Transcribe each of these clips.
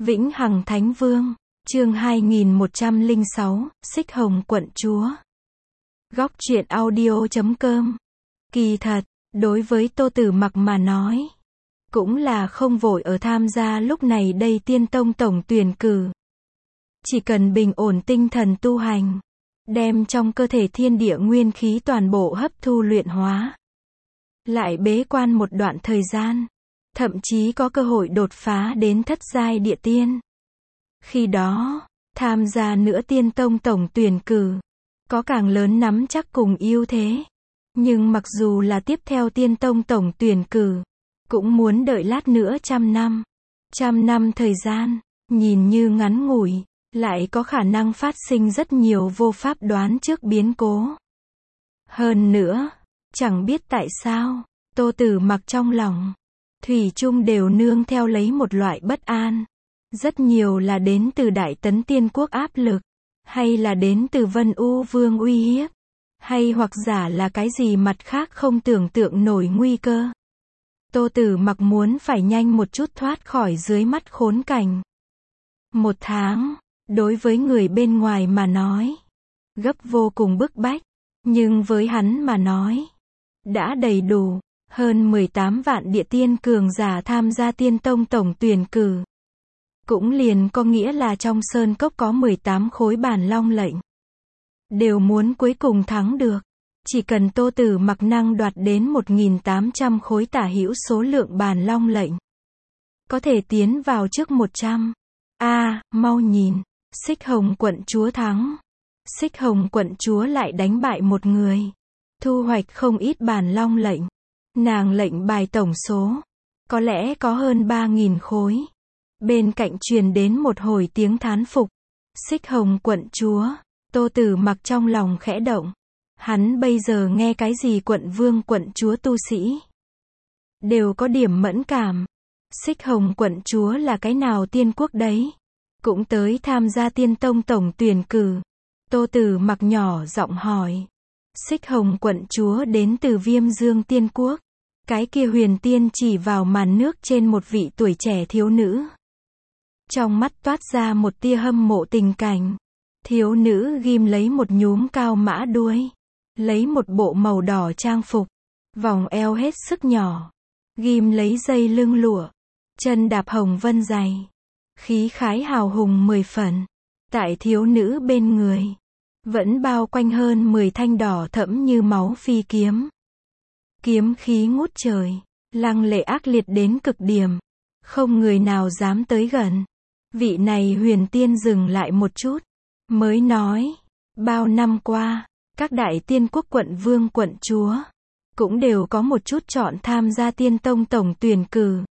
Vĩnh Hằng Thánh Vương, chương 2106, Xích Hồng Quận Chúa. Góc truyện audio.com. Kỳ thật, đối với Tô Tử Mặc mà nói, cũng là không vội ở tham gia lúc này đây Tiên Tông tổng tuyển cử. Chỉ cần bình ổn tinh thần tu hành, đem trong cơ thể thiên địa nguyên khí toàn bộ hấp thu luyện hóa. Lại bế quan một đoạn thời gian, thậm chí có cơ hội đột phá đến thất giai địa tiên. Khi đó, tham gia nữa Tiên Tông tổng tuyển cử, có càng lớn nắm chắc cùng ưu thế. Nhưng mặc dù là tiếp theo Tiên Tông tổng tuyển cử, cũng muốn đợi lát nữa 100 năm. 100 năm thời gian, nhìn như ngắn ngủi, lại có khả năng phát sinh rất nhiều vô pháp đoán trước biến cố. Hơn nữa, chẳng biết tại sao, Tô Tử Mặc trong lòng, thủy chung đều nương theo lấy một loại bất an. Rất nhiều là đến từ Đại Tấn Tiên Quốc áp lực, hay là đến từ Vân U Vương uy hiếp, hay hoặc giả là cái gì mặt khác không tưởng tượng nổi nguy cơ. Tô Tử Mặc muốn phải nhanh một chút thoát khỏi dưới mắt khốn cảnh. 1 tháng, đối với người bên ngoài mà nói, gấp vô cùng bức bách, nhưng với hắn mà nói, đã đầy đủ. Hơn 18 vạn địa tiên cường giả tham gia Tiên Tông tổng tuyển cử. Cũng liền có nghĩa là trong sơn cốc có 18 khối bản long lệnh. Đều muốn cuối cùng thắng được. Chỉ cần Tô Tử Mặc năng đoạt đến 1.800 khối tả hữu số lượng bản long lệnh, có thể tiến vào trước 100. Mau nhìn, Xích Hồng Quận Chúa thắng. Xích Hồng Quận Chúa lại đánh bại một người, thu hoạch không ít bản long lệnh. Nàng lệnh bài tổng số, có lẽ có hơn 3.000 khối. Bên cạnh truyền đến một hồi tiếng thán phục. Xích Hồng Quận Chúa, Tô Tử Mặc trong lòng khẽ động. Hắn bây giờ nghe cái gì quận vương quận chúa tu sĩ, đều có điểm mẫn cảm. Xích Hồng Quận Chúa là cái nào tiên quốc đấy? Cũng tới tham gia Tiên Tông tổng tuyển cử. Tô Tử Mặc nhỏ giọng hỏi. Xích Hồng Quận Chúa đến từ Viêm Dương Tiên Quốc. Cái kia huyền tiên chỉ vào màn nước trên một vị tuổi trẻ thiếu nữ. Trong mắt toát ra một tia hâm mộ tình cảnh. Thiếu nữ ghim lấy một nhúm cao mã đuôi, lấy một bộ màu đỏ trang phục, vòng eo hết sức nhỏ, ghim lấy dây lưng lụa, chân đạp hồng vân giày, khí khái hào hùng 10 phần. Tại thiếu nữ bên người, vẫn bao quanh hơn 10 thanh đỏ thẫm như máu phi kiếm. Kiếm khí ngút trời, lăng lệ ác liệt đến cực điểm, không người nào dám tới gần. Vị này huyền tiên dừng lại một chút, mới nói, bao năm qua, các đại tiên quốc quận vương quận chúa, cũng đều có một chút chọn tham gia Tiên Tông tổng tuyển cử.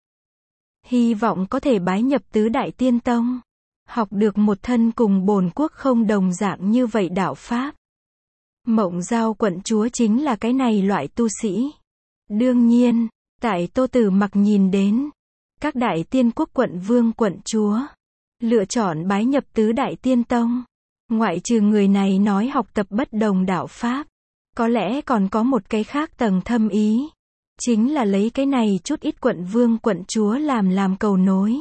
Hy vọng có thể bái nhập tứ đại tiên tông, học được một thân cùng bổn quốc không đồng dạng như vậy đạo pháp. Mộng Giao quận chúa chính là cái này loại tu sĩ. Đương nhiên, tại Tô Tử Mặc nhìn đến, các đại tiên quốc quận vương quận chúa, lựa chọn bái nhập tứ đại tiên tông. Ngoại trừ người này nói học tập bất đồng đạo pháp, có lẽ còn có một cái khác tầng thâm ý. Chính là lấy cái này chút ít quận vương quận chúa làm cầu nối.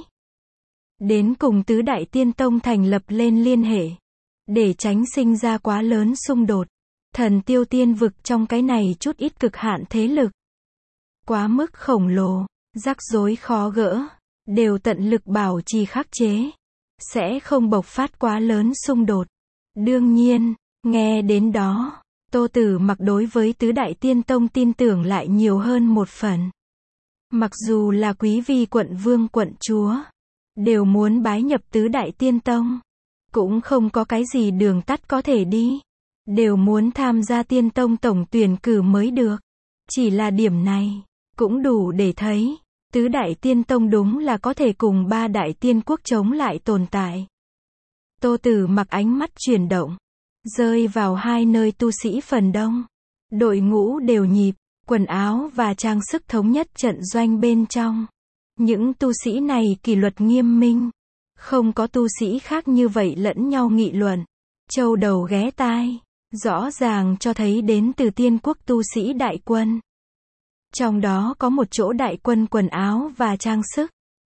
Đến cùng tứ đại tiên tông thành lập lên liên hệ. Để tránh sinh ra quá lớn xung đột. Thần tiêu tiên vực trong cái này chút ít cực hạn thế lực. Quá mức khổng lồ, rắc rối khó gỡ, đều tận lực bảo trì khắc chế. Sẽ không bộc phát quá lớn xung đột. Đương nhiên, nghe đến đó, Tô Tử Mặc đối với tứ đại tiên tông tin tưởng lại nhiều hơn một phần. Mặc dù là quý vi quận vương quận chúa, đều muốn bái nhập tứ đại tiên tông, cũng không có cái gì đường tắt có thể đi. Đều muốn tham gia Tiên Tông tổng tuyển cử mới được. Chỉ là điểm này, cũng đủ để thấy, tứ đại tiên tông đúng là có thể cùng 3 đại tiên quốc chống lại tồn tại. Tô Tử Mặc ánh mắt chuyển động, rơi vào 2 nơi tu sĩ phần đông. Đội ngũ đều nhịp, quần áo và trang sức thống nhất trận doanh bên trong. Những tu sĩ này kỷ luật nghiêm minh, không có tu sĩ khác như vậy lẫn nhau nghị luận, châu đầu ghé tai, rõ ràng cho thấy đến từ tiên quốc tu sĩ đại quân. Trong đó có một chỗ đại quân quần áo và trang sức,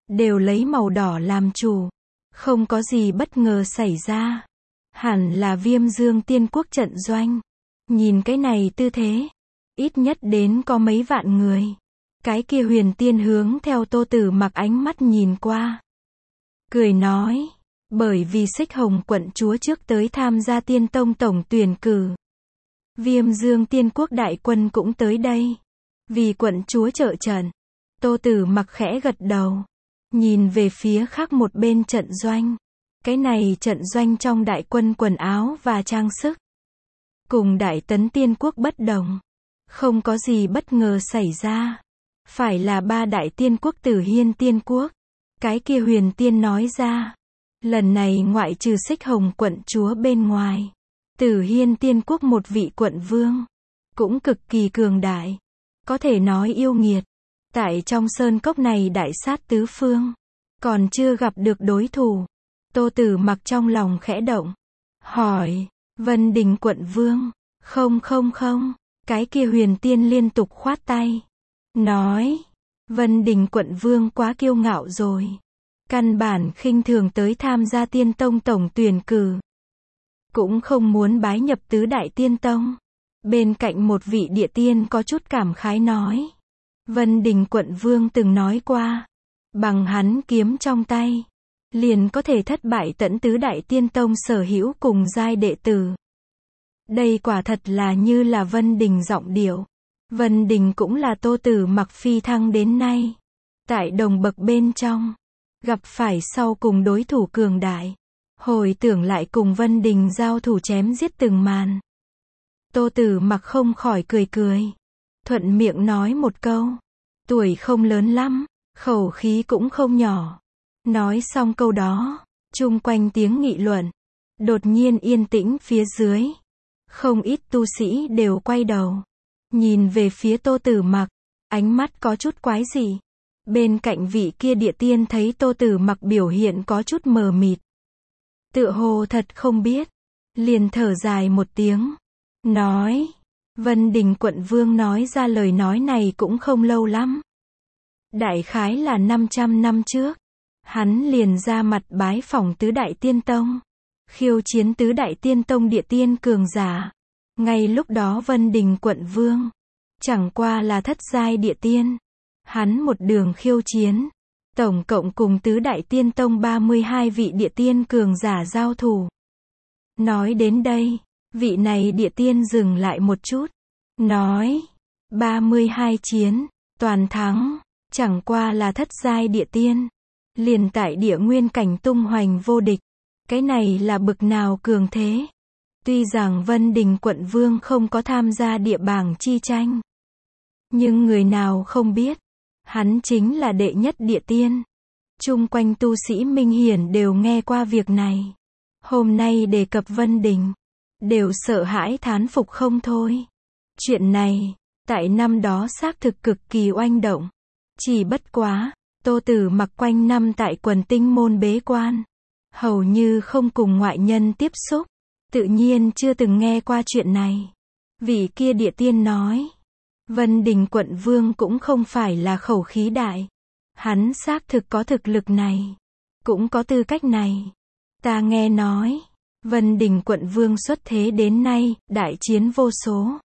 đều lấy màu đỏ làm chủ. Không có gì bất ngờ xảy ra. Hẳn là Viêm Dương Tiên Quốc trận doanh. Nhìn cái này tư thế, ít nhất đến có mấy vạn người. Cái kia Huyền Tiên hướng theo Tô Tử Mặc ánh mắt nhìn qua. Cười nói, bởi vì Xích Hồng quận chúa trước tới tham gia Tiên Tông tổng tuyển cử. Viêm Dương Tiên Quốc đại quân cũng tới đây. Vì quận chúa trợ trận. Tô Tử Mặc khẽ gật đầu. Nhìn về phía khác một bên trận doanh. Cái này trận doanh trong đại quân quần áo và trang sức. Cùng Đại Tấn Tiên Quốc bất đồng. Không có gì bất ngờ xảy ra. Phải là ba đại tiên quốc Tử Hiên Tiên Quốc. Cái kia Huyền Tiên nói ra. Lần này ngoại trừ Xích Hồng quận chúa bên ngoài. Tử Hiên Tiên Quốc một vị quận vương. Cũng cực kỳ cường đại. Có thể nói yêu nghiệt. Tại trong sơn cốc này đại sát tứ phương. Còn chưa gặp được đối thủ. Tô Tử Mặc trong lòng khẽ động. Hỏi, Vân Đình quận vương. Không. Cái kia Huyền Tiên liên tục khoát tay. Nói, Vân Đình quận vương quá kiêu ngạo rồi. Căn bản khinh thường tới tham gia Tiên Tông tổng tuyển cử. Cũng không muốn bái nhập tứ đại Tiên Tông. Bên cạnh một vị địa tiên có chút cảm khái nói. Vân Đình quận vương từng nói qua. Bằng hắn kiếm trong tay. Liền có thể thất bại tận tứ đại Tiên Tông sở hữu cùng giai đệ tử. Đây quả thật là như là Vân Đình giọng điệu. Vân Đình cũng là Tô Tử Mặc phi thăng đến nay. Tại đồng bậc bên trong. Gặp phải sau cùng đối thủ cường đại. Hồi tưởng lại cùng Vân Đình giao thủ chém giết từng màn. Tô Tử Mặc không khỏi cười. Thuận miệng nói một câu. Tuổi không lớn lắm. Khẩu khí cũng không nhỏ. Nói xong câu đó. Chung quanh tiếng nghị luận. Đột nhiên yên tĩnh phía dưới. Không ít tu sĩ đều quay đầu. Nhìn về phía Tô Tử Mặc. Ánh mắt có chút quái dị. Bên cạnh vị kia địa tiên thấy Tô Tử Mặc biểu hiện có chút mờ mịt. Tựa hồ thật không biết. Liền thở dài một tiếng. Nói. Vân Đình quận vương nói ra lời nói này cũng không lâu lắm. Đại khái là 500 năm trước. Hắn liền ra mặt bái phỏng tứ đại tiên tông. Khiêu chiến tứ đại tiên tông địa tiên cường giả. Ngay lúc đó Vân Đình quận vương. Chẳng qua là thất giai địa tiên. Hắn một đường khiêu chiến. Tổng cộng cùng tứ đại tiên tông 32 vị địa tiên cường giả giao thủ. Nói đến đây. Vị này địa tiên dừng lại một chút. Nói. 32 chiến. Toàn thắng. Chẳng qua là thất giai địa tiên. Liền tại địa nguyên cảnh tung hoành vô địch. Cái này là bực nào cường thế. Tuy rằng Vân Đình quận vương không có tham gia địa bảng chi tranh. Nhưng người nào không biết. Hắn chính là đệ nhất địa tiên. Chung quanh tu sĩ Minh Hiển đều nghe qua việc này. Hôm nay đề cập Vân Đình. Đều sợ hãi thán phục không thôi. Chuyện này, tại năm đó xác thực cực kỳ oanh động. Chỉ bất quá, Tô Tử Mặc quanh năm tại Quần Tinh môn bế quan. Hầu như không cùng ngoại nhân tiếp xúc. Tự nhiên chưa từng nghe qua chuyện này. Vị kia địa tiên nói. Vân Đình quận vương cũng không phải là khẩu khí đại. Hắn xác thực có thực lực này. Cũng có tư cách này. Ta nghe nói. Vân Đình quận vương xuất thế đến nay, đại chiến vô số.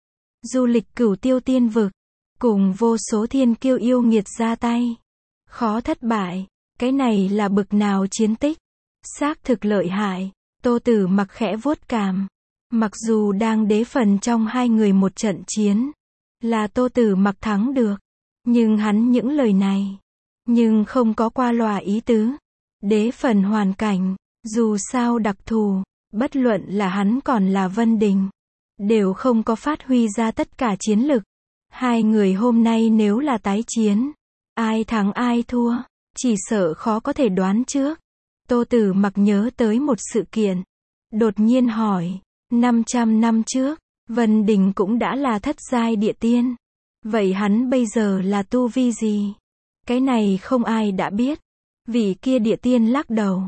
Du lịch cửu tiêu tiên vực. Cùng vô số thiên kiêu yêu nghiệt ra tay. Khó thất bại. Cái này là bực nào chiến tích. Xác thực lợi hại. Tô Tử Mặc khẽ vuốt cằm. Mặc dù đang đế phần trong hai người một trận chiến. Là Tô Tử Mặc thắng được. Nhưng hắn những lời này. Nhưng không có qua loa ý tứ. Đế phần hoàn cảnh. Dù sao đặc thù. Bất luận là hắn còn là Vân Đình. Đều không có phát huy ra tất cả chiến lực. Hai người hôm nay nếu là tái chiến. Ai thắng ai thua. Chỉ sợ khó có thể đoán trước. Tô Tử Mặc nhớ tới một sự kiện. Đột nhiên hỏi. 500 năm trước. Vân Đình cũng đã là thất giai địa tiên. Vậy hắn bây giờ là tu vi gì? Cái này không ai đã biết. Vị kia địa tiên lắc đầu.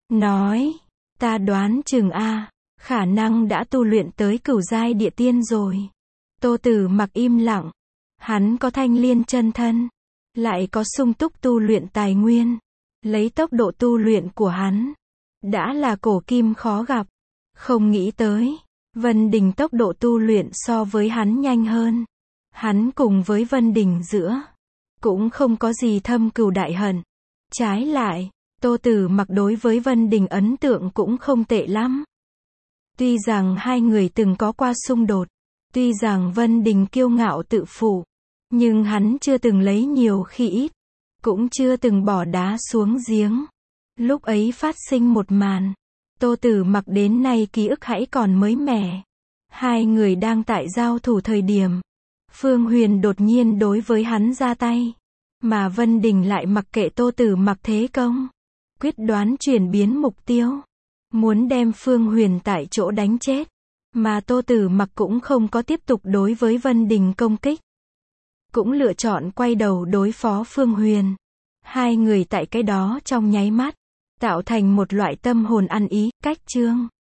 Nói. Ta đoán chừng khả năng đã tu luyện tới cửu giai địa tiên rồi. Tô Tử Mặc im lặng. Hắn có thanh liên chân thân. lại có sung túc tu luyện tài nguyên. Lấy tốc độ tu luyện của hắn, đã là cổ kim khó gặp. Không nghĩ tới, Vân Đình tốc độ tu luyện so với hắn nhanh hơn. Hắn cùng với Vân Đình giữa, cũng không có gì thâm cừu đại hận. Trái lại, Tô Tử Mặc đối với Vân Đình ấn tượng cũng không tệ lắm. Tuy rằng hai người từng có qua xung đột, tuy rằng Vân Đình kiêu ngạo tự phụ, nhưng hắn chưa từng lấy nhiều khi ít, cũng chưa từng bỏ đá xuống giếng. Lúc ấy phát sinh một màn, Tô Tử Mặc đến nay ký ức hãy còn mới mẻ. Hai người đang tại giao thủ thời điểm, Phương Huyền đột nhiên đối với hắn ra tay, mà Vân Đình lại mặc kệ Tô Tử Mặc thế công, quyết đoán chuyển biến mục tiêu, muốn đem Phương Huyền tại chỗ đánh chết, mà Tô Tử Mặc cũng không có tiếp tục đối với Vân Đình công kích, cũng lựa chọn quay đầu đối phó Phương Huyền. Hai người tại cái đó trong nháy mắt, tạo thành một loại tâm hồn ăn ý, cách chương.